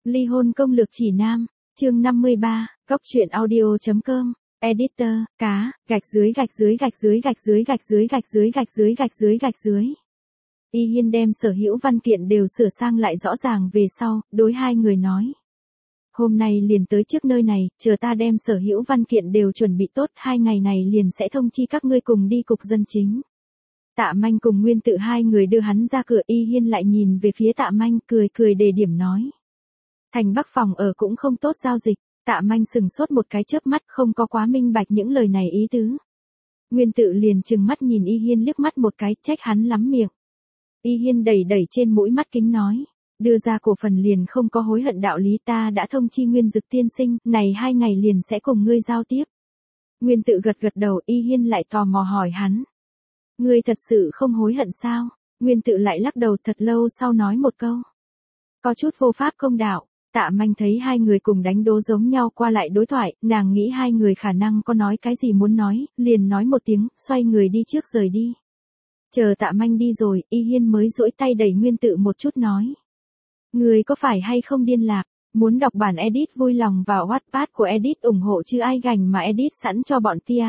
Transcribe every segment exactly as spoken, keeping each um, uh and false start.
Ly hôn công lược chỉ nam, chương năm mươi ba, góc truyện audio chấm com, editor, cá, gạch dưới gạch dưới gạch dưới gạch dưới gạch dưới gạch dưới gạch dưới gạch dưới gạch dưới. Y Hiên đem sở hữu văn kiện đều sửa sang lại rõ ràng về sau, đối hai người nói. Hôm nay liền tới trước nơi này, chờ ta đem sở hữu văn kiện đều chuẩn bị tốt, hai ngày này liền sẽ thông chi các ngươi cùng đi cục dân chính. Tạ Manh cùng Nguyên Tự hai người đưa hắn ra cửa, Y Hiên lại nhìn về phía Tạ Manh, cười cười đề điểm nói. Thành Bắc phòng ở cũng không tốt giao dịch. Tạ Manh sừng sốt một cái chớp mắt, không có quá minh bạch những lời này ý tứ. Nguyên Tự liền trừng mắt nhìn Y Hiên liếc mắt một cái, trách hắn lắm miệng. Y Hiên đẩy đẩy trên mũi mắt kính nói, đưa ra cổ phần liền không có hối hận đạo lý, ta đã thông chi Nguyên Dực tiên sinh, này hai ngày liền sẽ cùng ngươi giao tiếp. Nguyên Tự gật gật đầu, Y Hiên lại tò mò hỏi hắn. Ngươi thật sự không hối hận sao? Nguyên Tự lại lắc đầu thật lâu sau nói một câu. Có chút vô pháp công đạo. Tạ Manh thấy hai người cùng đánh đố giống nhau qua lại đối thoại, nàng nghĩ hai người khả năng có nói cái gì muốn nói, liền nói một tiếng, xoay người đi trước rời đi. Chờ Tạ Manh đi rồi, Y Hiên mới duỗi tay đẩy Nguyên Tự một chút nói. Người có phải hay không điên lạc, muốn đọc bản edit vui lòng vào Wattpad của edit ủng hộ chứ ai gành mà edit sẵn cho bọn tia.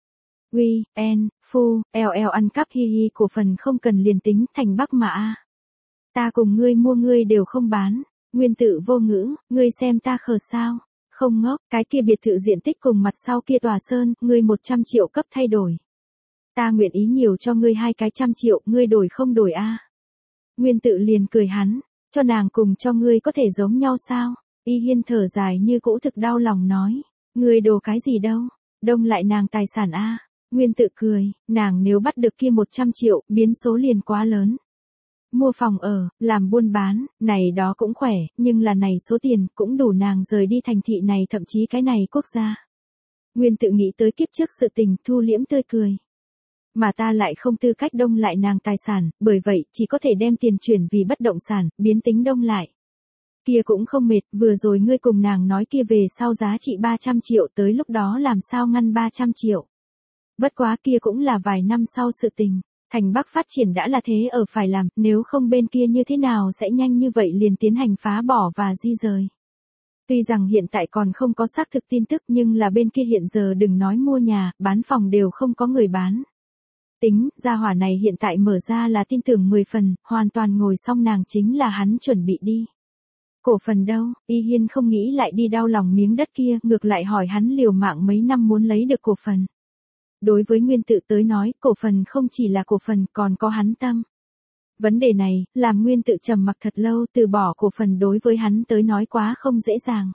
Uy, en, phu, eo eo ăn cắp hi hi cổ phần không cần liền tính Thành Bắc mà a. Ta cùng ngươi mua ngươi đều không bán. Nguyên Tự vô ngữ, ngươi xem ta khờ sao, không ngốc, cái kia biệt thự diện tích cùng mặt sau kia tòa sơn, ngươi một trăm triệu cấp thay đổi. Ta nguyện ý nhiều cho ngươi hai cái trăm triệu, ngươi đổi không đổi a? Nguyên Tự liền cười hắn, cho nàng cùng cho ngươi có thể giống nhau sao? Y Hiên thở dài như cũ thực đau lòng nói, ngươi đồ cái gì đâu, đông lại nàng tài sản a. Nguyên Tự cười, nàng nếu bắt được kia một trăm triệu, biến số liền quá lớn. Mua phòng ở, làm buôn bán, này đó cũng khỏe, nhưng là này số tiền cũng đủ nàng rời đi thành thị này thậm chí cái này quốc gia. Nguyên Tự nghĩ tới kiếp trước sự tình, thu liễm tươi cười. Mà ta lại không tư cách đông lại nàng tài sản, bởi vậy chỉ có thể đem tiền chuyển vì bất động sản, biến tính đông lại. Kia cũng không mệt, vừa rồi ngươi cùng nàng nói kia về sau giá trị ba trăm triệu, tới lúc đó làm sao ngăn ba trăm triệu. Bất quá kia cũng là vài năm sau sự tình. Thành Bắc phát triển đã là thế ở phải làm, nếu không bên kia như thế nào sẽ nhanh như vậy liền tiến hành phá bỏ và di rời. Tuy rằng hiện tại còn không có xác thực tin tức nhưng là bên kia hiện giờ đừng nói mua nhà, bán phòng đều không có người bán. Tính, gia hỏa này hiện tại mở ra là tin tưởng mười phần, hoàn toàn ngồi xong nàng chính là hắn chuẩn bị đi. Cổ phần đâu, Y Hiên không nghĩ lại đi đau lòng miếng đất kia, ngược lại hỏi hắn liều mạng mấy năm muốn lấy được cổ phần. Đối với Nguyên Tự tới nói, cổ phần không chỉ là cổ phần còn có hắn tâm. Vấn đề này, làm Nguyên Tự trầm mặc thật lâu, từ bỏ cổ phần đối với hắn tới nói quá không dễ dàng.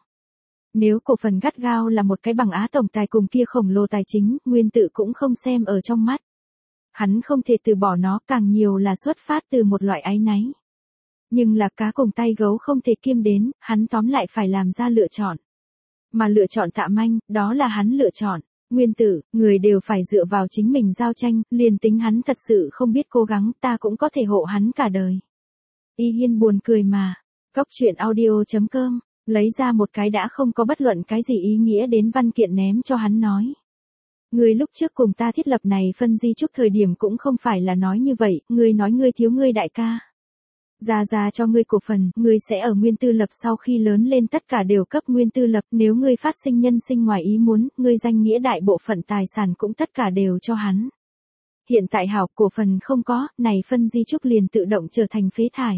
Nếu cổ phần gắt gao là một cái bằng á tổng tài cùng kia khổng lồ tài chính, Nguyên Tự cũng không xem ở trong mắt. Hắn không thể từ bỏ nó, càng nhiều là xuất phát từ một loại áy náy. Nhưng là cá cùng tay gấu không thể kiêm đến, hắn tóm lại phải làm ra lựa chọn. Mà lựa chọn Tạ Manh, đó là hắn lựa chọn. Nguyên Tự, người đều phải dựa vào chính mình giao tranh, liền tính hắn thật sự không biết cố gắng, ta cũng có thể hộ hắn cả đời. Y Hiên buồn cười mà. Góc truyện audio chấm com, lấy ra một cái đã không có bất luận cái gì ý nghĩa đến văn kiện ném cho hắn nói. Người lúc trước cùng ta thiết lập này phân di chúc thời điểm cũng không phải là nói như vậy, người nói ngươi thiếu ngươi đại ca. Ra ra cho ngươi cổ phần, ngươi sẽ ở Nguyên Tư Lập sau khi lớn lên tất cả đều cấp Nguyên Tư Lập, nếu ngươi phát sinh nhân sinh ngoài ý muốn, ngươi danh nghĩa đại bộ phận tài sản cũng tất cả đều cho hắn. Hiện tại hảo, cổ phần không có, này phân di chúc liền tự động trở thành phế thải.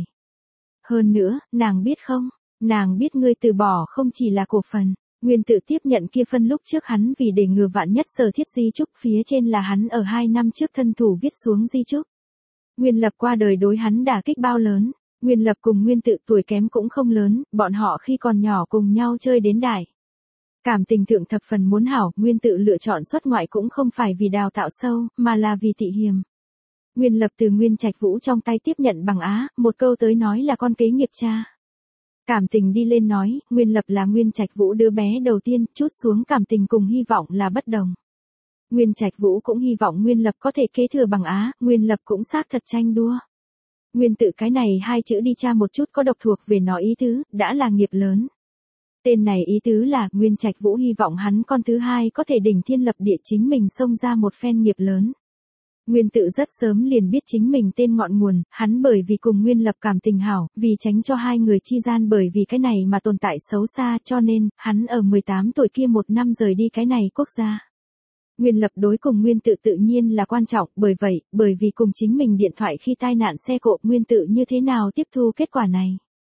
Hơn nữa, nàng biết không, nàng biết ngươi từ bỏ không chỉ là cổ phần. Nguyên Tự tiếp nhận kia phân lúc trước hắn vì để ngừa vạn nhất sở thiết di chúc, phía trên là hắn ở hai năm trước thân thủ viết xuống di chúc. Nguyên Lập qua đời đối hắn đả kích bao lớn, Nguyên Lập cùng Nguyên Tự tuổi kém cũng không lớn, bọn họ khi còn nhỏ cùng nhau chơi đến đại. Cảm tình thượng thập phần muốn hảo, Nguyên Tự lựa chọn xuất ngoại cũng không phải vì đào tạo sâu, mà là vì tị hiềm. Nguyên Lập từ Nguyên Trạch Vũ trong tay tiếp nhận bằng á, một câu tới nói là con kế nghiệp cha. Cảm tình đi lên nói, Nguyên Lập là Nguyên Trạch Vũ đứa bé đầu tiên, chút xuống cảm tình cùng hy vọng là bất đồng. Nguyên Trạch Vũ cũng hy vọng Nguyên Lập có thể kế thừa bằng á, Nguyên Lập cũng xác thật tranh đua. Nguyên Tự cái này hai chữ đi tra một chút có độc thuộc về nó ý tứ, đã là nghiệp lớn. Tên này ý tứ là Nguyên Trạch Vũ hy vọng hắn con thứ hai có thể đỉnh thiên lập địa chính mình xông ra một phen nghiệp lớn. Nguyên Tự rất sớm liền biết chính mình tên ngọn nguồn, hắn bởi vì cùng Nguyên Lập cảm tình hảo, vì tránh cho hai người chi gian bởi vì cái này mà tồn tại xấu xa cho nên, hắn ở mười tám tuổi kia một năm rời đi cái này quốc gia. Nguyên Lập đối cùng Nguyên Tự tự nhiên là quan trọng, bởi vậy, bởi vì cùng chính mình điện thoại khi tai nạn xe cộ Nguyên Tự như thế nào tiếp thu kết quả này.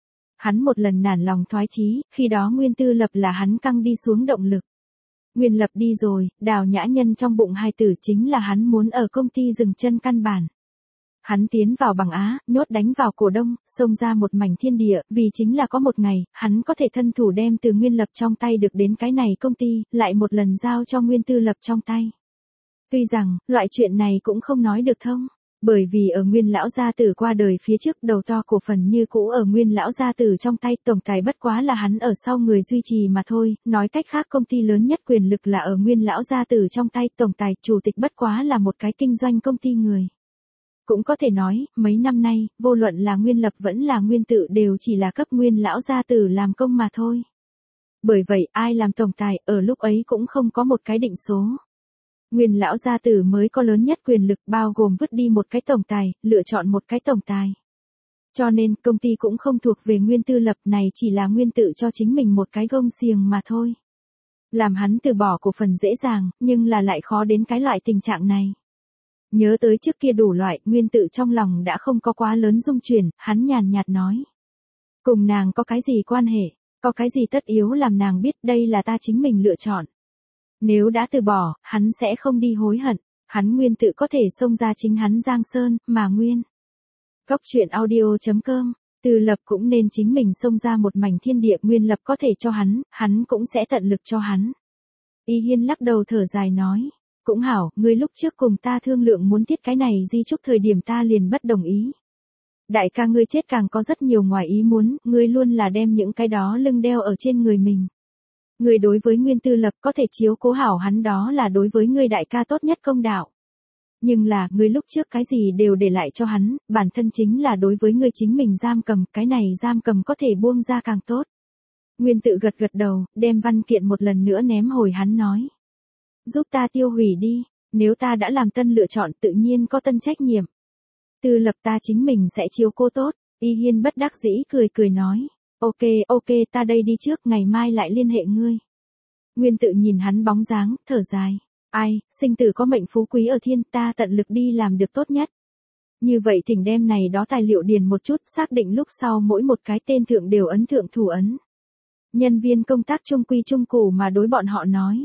Hắn một lần nản lòng thoái chí, khi đó Nguyên Tư Lập là hắn căng đi xuống động lực. Nguyên Lập đi rồi, Đào Nhã Nhân trong bụng hai tử chính là hắn muốn ở công ty dừng chân căn bản. Hắn tiến vào bằng Á, nhốt đánh vào cổ đông, xông ra một mảnh thiên địa, vì chính là có một ngày, hắn có thể thân thủ đem từ Nguyên Lập trong tay được đến cái này công ty, lại một lần giao cho Nguyên Tư Lập trong tay. Tuy rằng, loại chuyện này cũng không nói được thông, bởi vì ở Nguyên lão gia tử qua đời phía trước đầu to cổ phần như cũ ở Nguyên lão gia tử trong tay, tổng tài bất quá là hắn ở sau người duy trì mà thôi, nói cách khác công ty lớn nhất quyền lực là ở Nguyên lão gia tử trong tay, tổng tài chủ tịch bất quá là một cái kinh doanh công ty người. Cũng có thể nói, mấy năm nay, vô luận là Nguyên Lập vẫn là Nguyên Tự đều chỉ là cấp Nguyên lão gia tử làm công mà thôi. Bởi vậy, ai làm tổng tài, ở lúc ấy cũng không có một cái định số. Nguyên lão gia tử mới có lớn nhất quyền lực bao gồm vứt đi một cái tổng tài, lựa chọn một cái tổng tài. Cho nên, công ty cũng không thuộc về Nguyên Tư Lập này chỉ là Nguyên Tự cho chính mình một cái gông xiềng mà thôi. Làm hắn từ bỏ cổ phần dễ dàng, nhưng là lại khó đến cái loại tình trạng này. Nhớ tới trước kia đủ loại, Nguyên Tự trong lòng đã không có quá lớn rung chuyển, hắn nhàn nhạt nói. Cùng nàng có cái gì quan hệ, có cái gì tất yếu làm nàng biết đây là ta chính mình lựa chọn. Nếu đã từ bỏ, hắn sẽ không đi hối hận, hắn Nguyên Tự có thể xông ra chính hắn Giang Sơn, mà Nguyên. Góc truyện audio chấm com, Tư Lập cũng nên chính mình xông ra một mảnh thiên địa Nguyên Lập có thể cho hắn, hắn cũng sẽ tận lực cho hắn. Y Hiên lắc đầu thở dài nói. Cũng hảo, ngươi lúc trước cùng ta thương lượng muốn thiết cái này di chúc thời điểm ta liền bất đồng ý. Đại ca ngươi chết càng có rất nhiều ngoài ý muốn, ngươi luôn là đem những cái đó lưng đeo ở trên người mình. Ngươi đối với Nguyên Tư Lập có thể chiếu cố hảo hắn đó là đối với ngươi đại ca tốt nhất công đạo. Nhưng là, ngươi lúc trước cái gì đều để lại cho hắn, bản thân chính là đối với ngươi chính mình giam cầm, cái này giam cầm có thể buông ra càng tốt. Nguyên Tự gật gật đầu, đem văn kiện một lần nữa ném hồi hắn nói. Giúp ta tiêu hủy đi, nếu ta đã làm tân lựa chọn tự nhiên có tân trách nhiệm. Tư Lập ta chính mình sẽ chiếu cố tốt, Y Hiên bất đắc dĩ cười cười nói. Ok ok ta đây đi trước ngày mai lại liên hệ ngươi. Nguyên Tự nhìn hắn bóng dáng, thở dài. Ai, sinh tử có mệnh phú quý ở thiên ta tận lực đi làm được tốt nhất. Như vậy thỉnh đem này đó tài liệu điền một chút xác định lúc sau mỗi một cái tên thượng đều ấn thượng thủ ấn. Nhân viên công tác trung quy trung cụ mà đối bọn họ nói.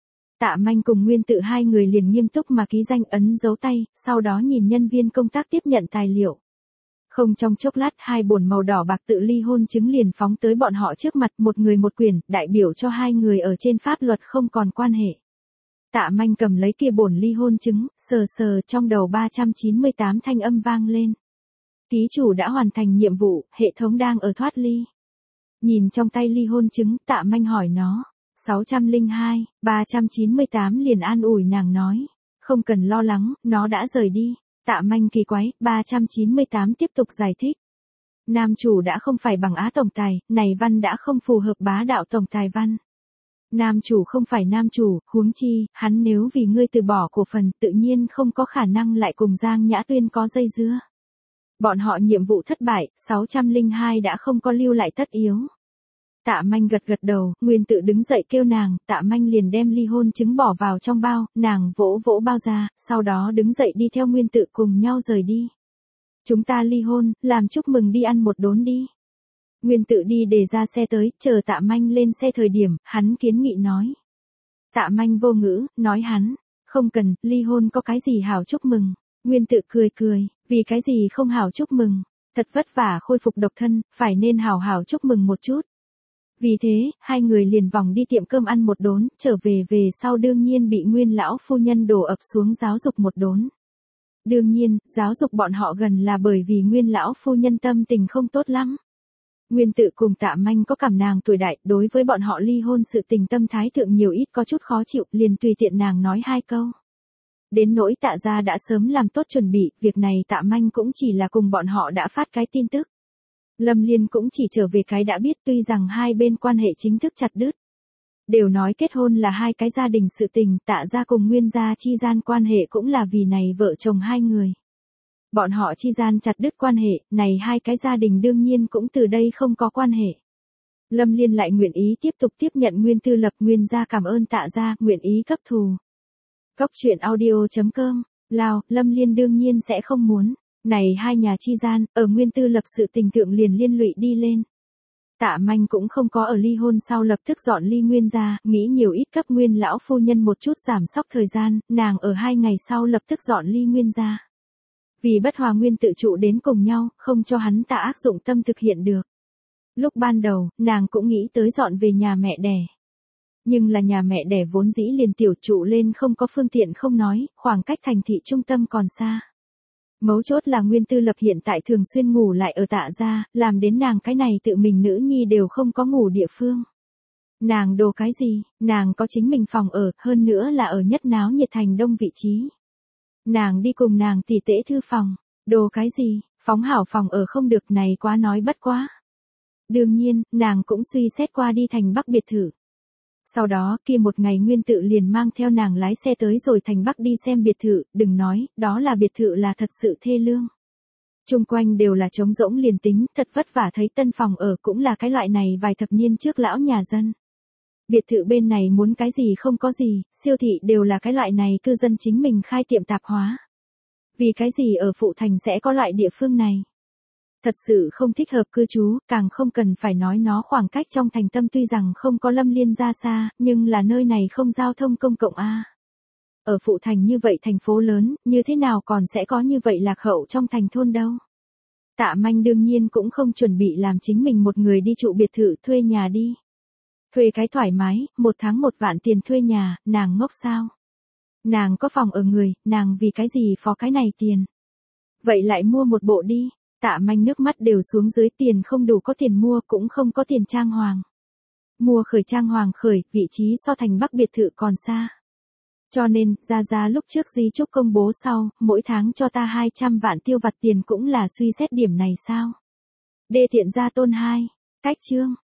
Tạ Manh cùng Nguyên Tự hai người liền nghiêm túc mà ký danh ấn dấu tay, sau đó nhìn nhân viên công tác tiếp nhận tài liệu. Không trong chốc lát hai bổn màu đỏ bạc tự ly hôn chứng liền phóng tới bọn họ trước mặt một người một quyển, đại biểu cho hai người ở trên pháp luật không còn quan hệ. Tạ Manh cầm lấy kia bổn ly hôn chứng, sờ sờ trong đầu ba trăm chín mươi tám thanh âm vang lên. Ký chủ đã hoàn thành nhiệm vụ, hệ thống đang ở thoát ly. Nhìn trong tay ly hôn chứng, Tạ Manh hỏi nó. sáu trăm lẻ hai, ba trăm chín mươi tám liền an ủi nàng nói. Không cần lo lắng, nó đã rời đi. Tạ Manh kỳ quái, ba trăm chín mươi tám tiếp tục giải thích. Nam chủ đã không phải bằng Á tổng tài, này văn đã không phù hợp bá đạo tổng tài văn. Nam chủ không phải nam chủ, huống chi, hắn nếu vì ngươi từ bỏ cổ phần tự nhiên không có khả năng lại cùng Giang Nhã Tuyên có dây dưa. Bọn họ nhiệm vụ thất bại, sáu trăm lẻ hai đã không có lưu lại tất yếu. Tạ Manh gật gật đầu, Nguyên Tự đứng dậy kêu nàng, Tạ Manh liền đem ly hôn chứng bỏ vào trong bao, nàng vỗ vỗ bao ra, sau đó đứng dậy đi theo Nguyên Tự cùng nhau rời đi. Chúng ta ly hôn, làm chúc mừng đi ăn một đốn đi. Nguyên Tự đi để ra xe tới, chờ Tạ Manh lên xe thời điểm, hắn kiến nghị nói. Tạ Manh vô ngữ, nói hắn, không cần, ly hôn có cái gì hảo chúc mừng. Nguyên Tự cười cười, vì cái gì không hảo chúc mừng, thật vất vả khôi phục độc thân, phải nên hảo hảo chúc mừng một chút. Vì thế, hai người liền vòng đi tiệm cơm ăn một đốn, trở về về sau đương nhiên bị Nguyên lão phu nhân đổ ập xuống giáo dục một đốn. Đương nhiên, giáo dục bọn họ gần là bởi vì Nguyên lão phu nhân tâm tình không tốt lắm. Nguyên Tự cùng Tạ Manh có cảm nàng tuổi đại, đối với bọn họ ly hôn sự tình tâm thái thượng nhiều ít có chút khó chịu, liền tùy tiện nàng nói hai câu. Đến nỗi Tạ gia đã sớm làm tốt chuẩn bị, việc này Tạ Manh cũng chỉ là cùng bọn họ đã phát cái tin tức. Lâm Liên cũng chỉ trở về cái đã biết tuy rằng hai bên quan hệ chính thức chặt đứt. Đều nói kết hôn là hai cái gia đình sự tình, Tạ gia cùng Nguyên gia chi gian quan hệ cũng là vì này vợ chồng hai người. Bọn họ chi gian chặt đứt quan hệ, này hai cái gia đình đương nhiên cũng từ đây không có quan hệ. Lâm Liên lại nguyện ý tiếp tục tiếp nhận Nguyên Tư Lập, Nguyên gia cảm ơn Tạ gia, nguyện ý cấp thù. Góc truyện audio chấm com, Lào, Lâm Liên đương nhiên sẽ không muốn. Này hai nhà chi gian, ở Nguyên Tư Lập sự tình tượng liền liên lụy đi lên. Tạ Manh cũng không có ở ly hôn sau lập tức dọn ly Nguyên gia, nghĩ nhiều ít cấp Nguyên lão phu nhân một chút giảm sóc thời gian, nàng ở hai ngày sau lập tức dọn ly Nguyên gia. Vì bất hòa Nguyên tự trụ đến cùng nhau, không cho hắn Tạ ác dụng tâm thực hiện được. Lúc ban đầu, nàng cũng nghĩ tới dọn về nhà mẹ đẻ. Nhưng là nhà mẹ đẻ vốn dĩ liền tiểu trụ lên không có phương tiện không nói, khoảng cách thành thị trung tâm còn xa. Mấu chốt là Nguyên Tư Lập hiện tại thường xuyên ngủ lại ở Tạ gia, làm đến nàng cái này tự mình nữ nhi đều không có ngủ địa phương. Nàng đồ cái gì, nàng có chính mình phòng ở, hơn nữa là ở nhất náo nhiệt thành đông vị trí. Nàng đi cùng nàng tỉ tễ thư phòng, đồ cái gì, phóng hảo phòng ở không được này quá nói bất quá. Đương nhiên, nàng cũng suy xét qua đi thành Bắc biệt thự. Sau đó, kia một ngày Nguyên tự liền mang theo nàng lái xe tới rồi thành Bắc đi xem biệt thự, đừng nói, đó là biệt thự là thật sự thê lương. Trung quanh đều là trống rỗng liền tính, thật vất vả thấy tân phòng ở cũng là cái loại này vài thập niên trước lão nhà dân. Biệt thự bên này muốn cái gì không có gì, siêu thị đều là cái loại này cư dân chính mình khai tiệm tạp hóa. Vì cái gì ở phụ thành sẽ có loại địa phương này? Thật sự không thích hợp cư trú, càng không cần phải nói nó khoảng cách trong thành tâm tuy rằng không có Lâm Liên ra xa, nhưng là nơi này không giao thông công cộng a. Ở phụ thành như vậy thành phố lớn, như thế nào còn sẽ có như vậy lạc hậu trong thành thôn đâu. Tạ Manh đương nhiên cũng không chuẩn bị làm chính mình một người đi trụ biệt thự thuê nhà đi. Thuê cái thoải mái, một tháng một vạn tiền thuê nhà, nàng ngốc sao? Nàng có phòng ở người, nàng vì cái gì phó cái này tiền? Vậy lại mua một bộ đi. Tạ Manh nước mắt đều xuống dưới, tiền không đủ có tiền mua cũng không có tiền trang hoàng. Mua khởi trang hoàng khởi, vị trí so thành Bắc biệt thự còn xa. Cho nên, Gia Gia lúc trước di chúc công bố sau, mỗi tháng cho ta hai trăm vạn tiêu vặt tiền cũng là suy xét điểm này sao. Đê tiện gia tôn hai, cách chương.